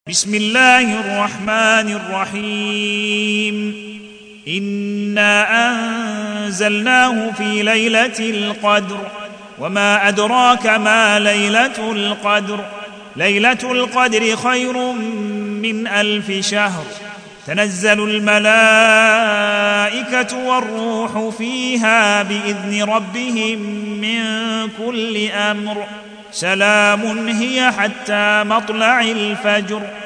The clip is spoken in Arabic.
بسم الله الرحمن الرحيم إنا أنزلناه في ليلة القدر وما أدراك ما ليلة القدر ليلة القدر خير من 1000 شهر تنزل الملائكة والروح فيها بإذن ربهم من كل أمر سلام هي حتى مطلع الفجر